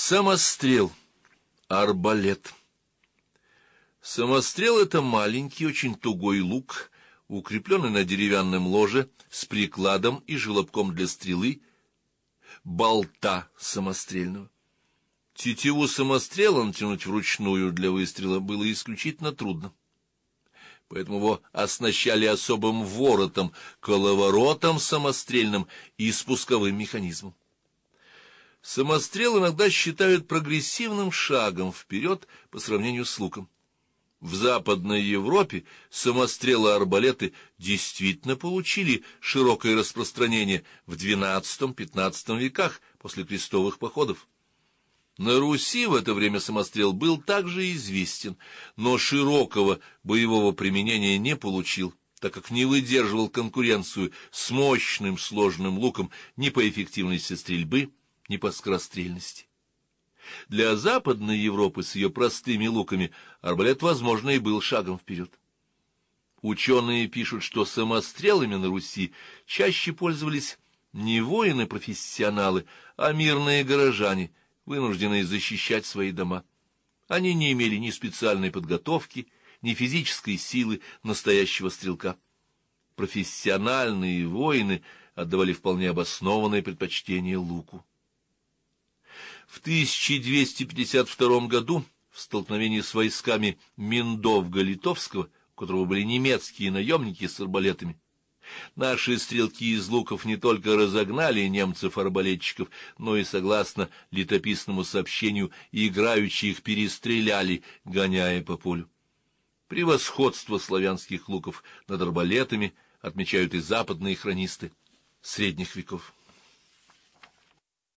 Самострел. Арбалет. Самострел — это маленький, очень тугой лук, укрепленный на деревянном ложе с прикладом и желобком для стрелы, болта самострельного. Тетиву самострела натянуть вручную для выстрела было исключительно трудно. Поэтому его оснащали особым воротом, коловоротом самострельным и спусковым механизмом. Самострел иногда считают прогрессивным шагом вперед по сравнению с луком. В Западной Европе самострелы-арбалеты действительно получили широкое распространение в XII-XV веках после крестовых походов. На Руси в это время самострел был также известен, но широкого боевого применения не получил, так как не выдерживал конкуренцию с мощным сложным луком ни по эффективности стрельбы, ни по скорострельности. Для Западной Европы с ее простыми луками арбалет, возможно, и был шагом вперед. Ученые пишут, что самострелами на Руси чаще пользовались не воины-профессионалы, а мирные горожане, вынужденные защищать свои дома. Они не имели ни специальной подготовки, ни физической силы настоящего стрелка. Профессиональные воины отдавали вполне обоснованное предпочтение луку. В 1252 году в столкновении с войсками Миндовга-Литовского, у которого были немецкие наемники с арбалетами, наши стрелки из луков не только разогнали немцев-арбалетчиков, но и, согласно летописному сообщению, играючи их перестреляли, гоняя по полю. Превосходство славянских луков над арбалетами отмечают и западные хронисты средних веков.